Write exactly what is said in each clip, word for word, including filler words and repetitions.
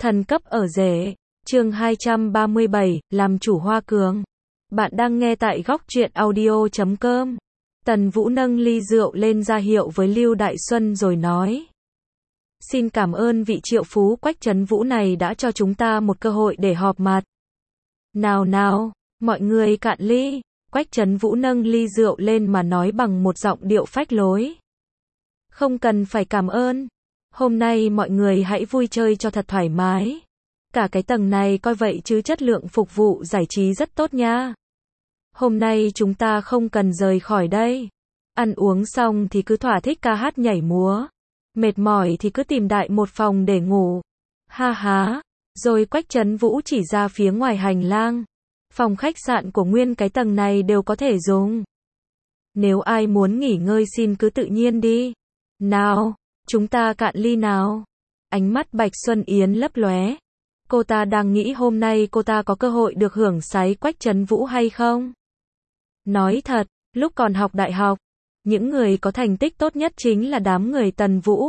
Thần cấp ở rể. Chương hai trăm ba mươi bảy, làm chủ Hoa Cường. Bạn đang nghe tại góc truyện audio chấm com. Tần Vũ nâng ly rượu lên ra hiệu với Lưu Đại Xuân rồi nói: Xin cảm ơn vị triệu phú Quách Trấn Vũ này đã cho chúng ta một cơ hội để họp mặt. Nào nào, mọi người cạn ly. Quách Trấn Vũ nâng ly rượu lên mà nói bằng một giọng điệu phách lối. Không cần phải cảm ơn. Hôm nay mọi người hãy vui chơi cho thật thoải mái. Cả cái tầng này coi vậy chứ chất lượng phục vụ giải trí rất tốt nha. Hôm nay chúng ta không cần rời khỏi đây. Ăn uống xong thì cứ thỏa thích ca hát nhảy múa. Mệt mỏi thì cứ tìm đại một phòng để ngủ. Ha ha. Rồi Quách Trấn Vũ chỉ ra phía ngoài hành lang. Phòng khách sạn của nguyên cái tầng này đều có thể dùng. Nếu ai muốn nghỉ ngơi xin cứ tự nhiên đi. Nào, chúng ta cạn ly nào. Ánh mắt Bạch Xuân Yến lấp lóe. Cô ta đang nghĩ hôm nay cô ta có cơ hội được hưởng sáy Quách Trấn Vũ hay không? Nói thật, lúc còn học đại học, những người có thành tích tốt nhất chính là đám người Tần Vũ,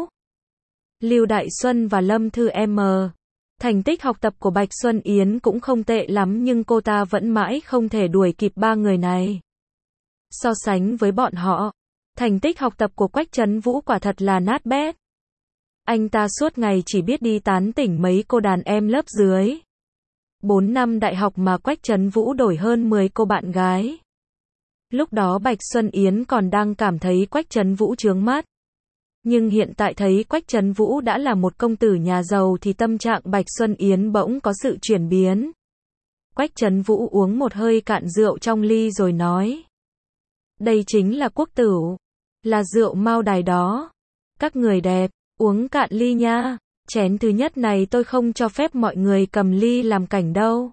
Lưu Đại Xuân và Lâm Thư M. Thành tích học tập của Bạch Xuân Yến cũng không tệ lắm nhưng cô ta vẫn mãi không thể đuổi kịp ba người này. So sánh với bọn họ, thành tích học tập của Quách Trấn Vũ quả thật là nát bét. Anh ta suốt ngày chỉ biết đi tán tỉnh mấy cô đàn em lớp dưới. Bốn năm đại học mà Quách Trấn Vũ đổi hơn mười cô bạn gái. Lúc đó Bạch Xuân Yến còn đang cảm thấy Quách Trấn Vũ chướng mắt. Nhưng hiện tại thấy Quách Trấn Vũ đã là một công tử nhà giàu thì tâm trạng Bạch Xuân Yến bỗng có sự chuyển biến. Quách Trấn Vũ uống một hơi cạn rượu trong ly rồi nói: Đây chính là quốc tửu, là rượu Mao Đài đó. Các người đẹp, uống cạn ly nha. Chén thứ nhất này tôi không cho phép mọi người cầm ly làm cảnh đâu.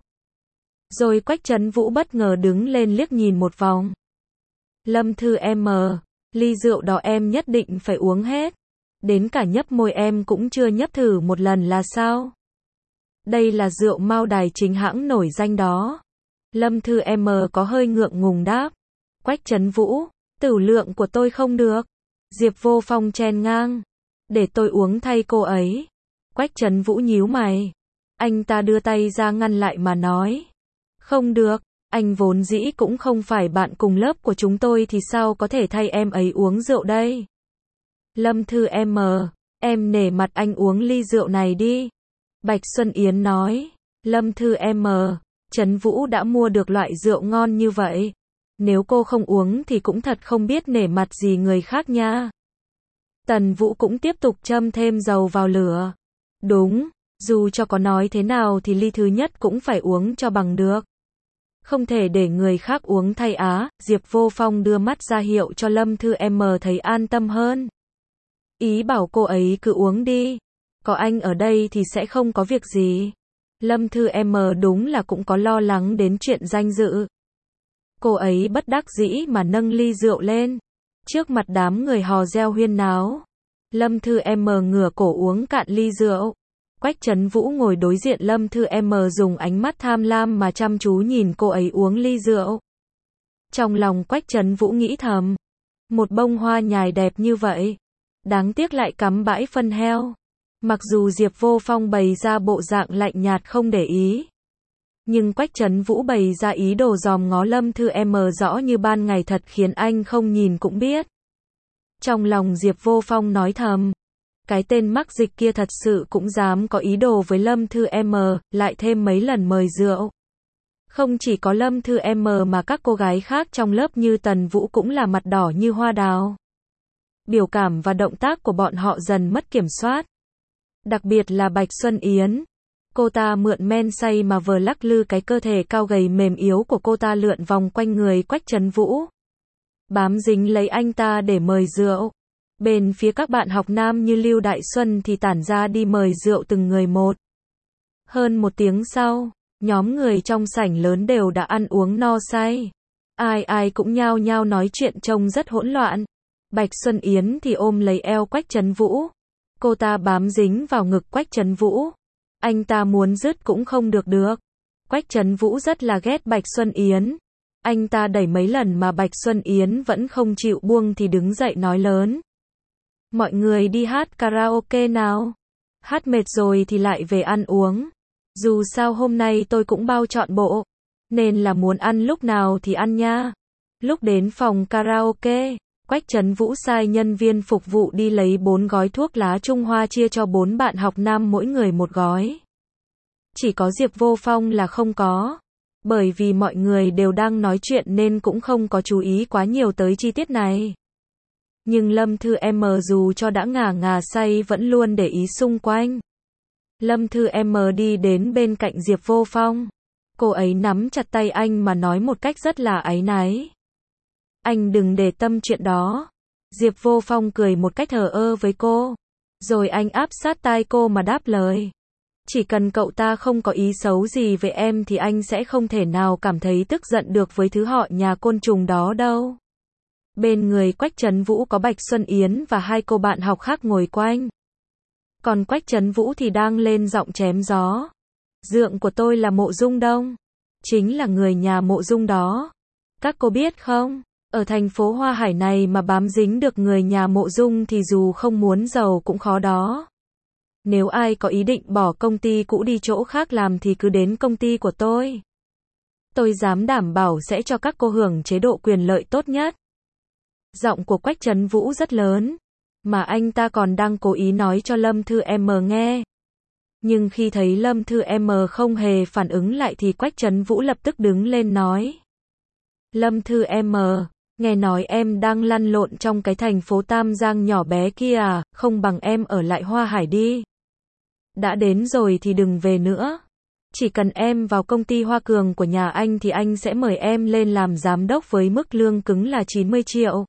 Rồi Quách Trấn Vũ bất ngờ đứng lên liếc nhìn một vòng. Lâm Thư M, ly rượu đó em nhất định phải uống hết. Đến cả nhấp môi em cũng chưa nhấp thử một lần là sao? Đây là rượu Mao Đài chính hãng nổi danh đó. Lâm Thư M có hơi ngượng ngùng đáp. Quách Trấn Vũ, tửu lượng của tôi không được. Diệp Vô Phong chen ngang. Để tôi uống thay cô ấy. Quách Trấn Vũ nhíu mày. Anh ta đưa tay ra ngăn lại mà nói: Không được, anh vốn dĩ cũng không phải bạn cùng lớp của chúng tôi thì sao có thể thay em ấy uống rượu đây? Lâm Thư M, em nể mặt anh uống ly rượu này đi. Bạch Xuân Yến nói. Lâm Thư M, Trấn Vũ đã mua được loại rượu ngon như vậy. Nếu cô không uống thì cũng thật không biết nể mặt gì người khác nha. Tần Vũ cũng tiếp tục châm thêm dầu vào lửa. Đúng, dù cho có nói thế nào thì ly thứ nhất cũng phải uống cho bằng được. Không thể để người khác uống thay á. Diệp Vô Phong đưa mắt ra hiệu cho Lâm Thư M thấy an tâm hơn. Ý bảo cô ấy cứ uống đi. Có anh ở đây thì sẽ không có việc gì. Lâm Thư M đúng là cũng có lo lắng đến chuyện danh dự. Cô ấy bất đắc dĩ mà nâng ly rượu lên. Trước mặt đám người hò reo huyên náo, Lâm Thư M ngửa cổ uống cạn ly rượu. Quách Trấn Vũ ngồi đối diện Lâm Thư M dùng ánh mắt tham lam mà chăm chú nhìn cô ấy uống ly rượu. Trong lòng Quách Trấn Vũ nghĩ thầm, một bông hoa nhài đẹp như vậy, đáng tiếc lại cắm bãi phân heo. Mặc dù Diệp Vô Phong bày ra bộ dạng lạnh nhạt không để ý, nhưng Quách Trấn Vũ bày ra ý đồ dòm ngó Lâm Thư M rõ như ban ngày thật khiến anh không nhìn cũng biết. Trong lòng Diệp Vô Phong nói thầm, cái tên mắc dịch kia thật sự cũng dám có ý đồ với Lâm Thư M, lại thêm mấy lần mời rượu. Không chỉ có Lâm Thư M mà các cô gái khác trong lớp như Tần Vũ cũng là mặt đỏ như hoa đào. Biểu cảm và động tác của bọn họ dần mất kiểm soát. Đặc biệt là Bạch Xuân Yến. Cô ta mượn men say mà vừa lắc lư cái cơ thể cao gầy mềm yếu của cô ta lượn vòng quanh người Quách Trấn Vũ, bám dính lấy anh ta để mời rượu. Bên phía các bạn học nam như Lưu Đại Xuân thì tản ra đi mời rượu từng người một. Hơn một tiếng sau, nhóm người trong sảnh lớn đều đã ăn uống no say. Ai ai cũng nhao nhao nói chuyện trông rất hỗn loạn. Bạch Xuân Yến thì ôm lấy eo Quách Trấn Vũ. Cô ta bám dính vào ngực Quách Trấn Vũ. Anh ta muốn dứt cũng không được được. Quách Trấn Vũ rất là ghét Bạch Xuân Yến. Anh ta đẩy mấy lần mà Bạch Xuân Yến vẫn không chịu buông thì đứng dậy nói lớn: Mọi người đi hát karaoke nào. Hát mệt rồi thì lại về ăn uống. Dù sao hôm nay tôi cũng bao trọn bộ, nên là muốn ăn lúc nào thì ăn nha. Lúc đến phòng karaoke, Quách Trấn Vũ sai nhân viên phục vụ đi lấy bốn gói thuốc lá Trung Hoa chia cho bốn bạn học nam mỗi người một gói. Chỉ có Diệp Vô Phong là không có. Bởi vì mọi người đều đang nói chuyện nên cũng không có chú ý quá nhiều tới chi tiết này. Nhưng Lâm Thư M dù cho đã ngả ngà say vẫn luôn để ý xung quanh. Lâm Thư M đi đến bên cạnh Diệp Vô Phong. Cô ấy nắm chặt tay anh mà nói một cách rất là áy náy. Anh đừng để tâm chuyện đó. Diệp Vô Phong cười một cách thờ ơ với cô. Rồi anh áp sát tai cô mà đáp lời. Chỉ cần cậu ta không có ý xấu gì về em thì anh sẽ không thể nào cảm thấy tức giận được với thứ họ nhà côn trùng đó đâu. Bên người Quách Trấn Vũ có Bạch Xuân Yến và hai cô bạn học khác ngồi quanh. Còn Quách Trấn Vũ thì đang lên giọng chém gió. Dượng của tôi là Mộ Dung Đông. Chính là người nhà Mộ Dung đó. Các cô biết không? Ở thành phố Hoa Hải này mà bám dính được người nhà Mộ Dung thì dù không muốn giàu cũng khó đó. Nếu ai có ý định bỏ công ty cũ đi chỗ khác làm thì cứ đến công ty của tôi. Tôi dám đảm bảo sẽ cho các cô hưởng chế độ quyền lợi tốt nhất. Giọng của Quách Trấn Vũ rất lớn, mà anh ta còn đang cố ý nói cho Lâm Thư M nghe. Nhưng khi thấy Lâm Thư M không hề phản ứng lại thì Quách Trấn Vũ lập tức đứng lên nói. Lâm Thư M, nghe nói em đang lăn lộn trong cái thành phố Tam Giang nhỏ bé kia à, không bằng em ở lại Hoa Hải đi. Đã đến rồi thì đừng về nữa. Chỉ cần em vào công ty Hoa Cường của nhà anh thì anh sẽ mời em lên làm giám đốc với mức lương cứng là chín mươi triệu.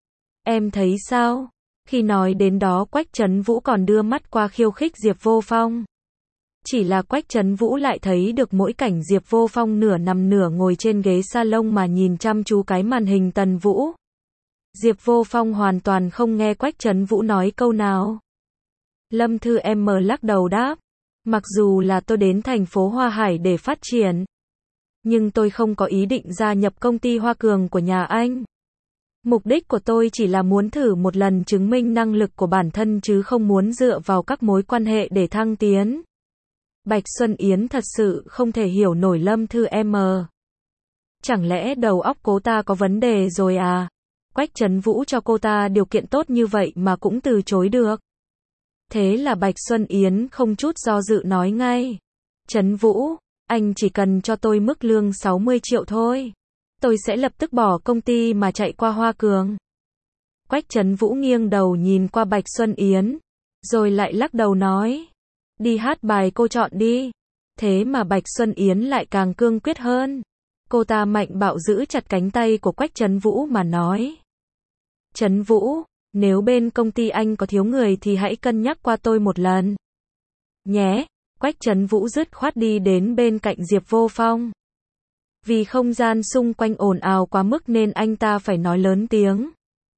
Em thấy sao? Khi nói đến đó Quách Trấn Vũ còn đưa mắt qua khiêu khích Diệp Vô Phong. Chỉ là Quách Trấn Vũ lại thấy được mỗi cảnh Diệp Vô Phong nửa nằm nửa ngồi trên ghế salon mà nhìn chăm chú cái màn hình Tần Vũ. Diệp Vô Phong hoàn toàn không nghe Quách Trấn Vũ nói câu nào. Lâm Thư M lắc đầu đáp. Mặc dù là tôi đến thành phố Hoa Hải để phát triển, nhưng tôi không có ý định gia nhập công ty Hoa Cường của nhà anh. Mục đích của tôi chỉ là muốn thử một lần chứng minh năng lực của bản thân chứ không muốn dựa vào các mối quan hệ để thăng tiến. Bạch Xuân Yến thật sự không thể hiểu nổi Lâm Thư M. Chẳng lẽ đầu óc cô ta có vấn đề rồi à? Quách Trấn Vũ cho cô ta điều kiện tốt như vậy mà cũng từ chối được. Thế là Bạch Xuân Yến không chút do dự nói ngay. Trấn Vũ, anh chỉ cần cho tôi mức lương sáu mươi triệu thôi. Tôi sẽ lập tức bỏ công ty mà chạy qua Hoa Cường. Quách Trấn Vũ nghiêng đầu nhìn qua Bạch Xuân Yến, rồi lại lắc đầu nói. Đi hát bài cô chọn đi. Thế mà Bạch Xuân Yến lại càng cương quyết hơn. Cô ta mạnh bạo giữ chặt cánh tay của Quách Trấn Vũ mà nói. Trấn Vũ, nếu bên công ty anh có thiếu người thì hãy cân nhắc qua tôi một lần. Nhé, Quách Trấn Vũ dứt khoát đi đến bên cạnh Diệp Vô Phong. Vì không gian xung quanh ồn ào quá mức nên anh ta phải nói lớn tiếng.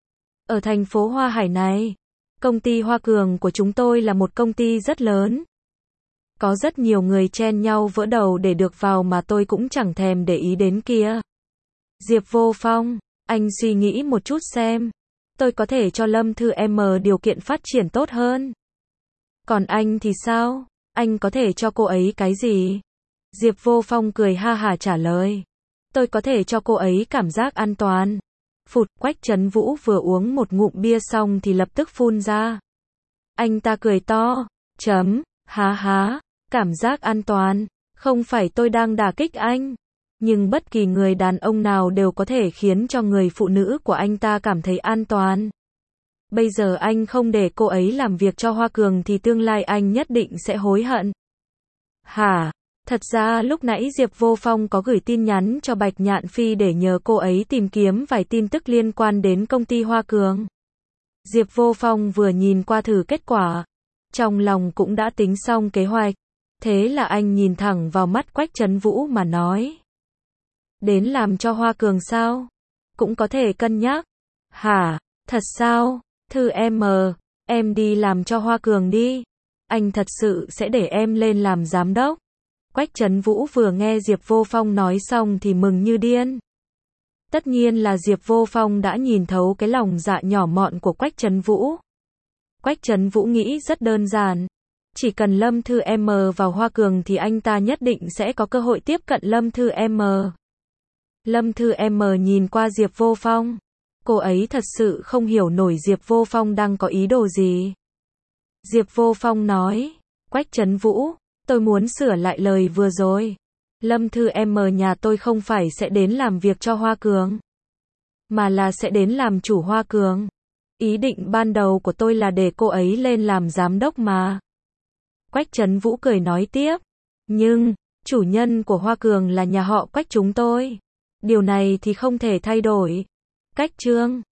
Ở thành phố Hoa Hải này, công ty Hoa Cường của chúng tôi là một công ty rất lớn. Có rất nhiều người chen nhau vỡ đầu để được vào mà tôi cũng chẳng thèm để ý đến kia. Diệp Vô Phong, anh suy nghĩ một chút xem. Tôi có thể cho Lâm Thư M điều kiện phát triển tốt hơn. Còn anh thì sao? Anh có thể cho cô ấy cái gì? Diệp Vô Phong cười ha hả trả lời. Tôi có thể cho cô ấy cảm giác an toàn. Phụt, Quách Trấn Vũ vừa uống một ngụm bia xong thì lập tức phun ra. Anh ta cười to. Chấm, há há, cảm giác an toàn. Không phải tôi đang đả kích anh. Nhưng bất kỳ người đàn ông nào đều có thể khiến cho người phụ nữ của anh ta cảm thấy an toàn. Bây giờ anh không để cô ấy làm việc cho Hoa Cường thì tương lai anh nhất định sẽ hối hận. Hả? Thật ra lúc nãy Diệp Vô Phong có gửi tin nhắn cho Bạch Nhạn Phi để nhờ cô ấy tìm kiếm vài tin tức liên quan đến công ty Hoa Cường. Diệp Vô Phong vừa nhìn qua thử kết quả, trong lòng cũng đã tính xong kế hoạch. Thế là anh nhìn thẳng vào mắt Quách Trấn Vũ mà nói. Đến làm cho Hoa Cường sao? Cũng có thể cân nhắc. Hả? Thật sao? Thư M, em đi làm cho Hoa Cường đi. Anh thật sự sẽ để em lên làm giám đốc. Quách Trấn Vũ vừa nghe Diệp Vô Phong nói xong thì mừng như điên. Tất nhiên là Diệp Vô Phong đã nhìn thấu cái lòng dạ nhỏ mọn của Quách Trấn Vũ. Quách Trấn Vũ nghĩ rất đơn giản. Chỉ cần Lâm Thư M vào Hoa Cường thì anh ta nhất định sẽ có cơ hội tiếp cận Lâm Thư M. Lâm Thư M nhìn qua Diệp Vô Phong. Cô ấy thật sự không hiểu nổi Diệp Vô Phong đang có ý đồ gì. Diệp Vô Phong nói, Quách Trấn Vũ, tôi muốn sửa lại lời vừa rồi. Lâm Thư M nhà tôi không phải sẽ đến làm việc cho Hoa Cường, mà là sẽ đến làm chủ Hoa Cường. Ý định ban đầu của tôi là để cô ấy lên làm giám đốc mà. Quách Trấn Vũ cười nói tiếp, nhưng, chủ nhân của Hoa Cường là nhà họ Quách chúng tôi. Điều này thì không thể thay đổi. Cách Trương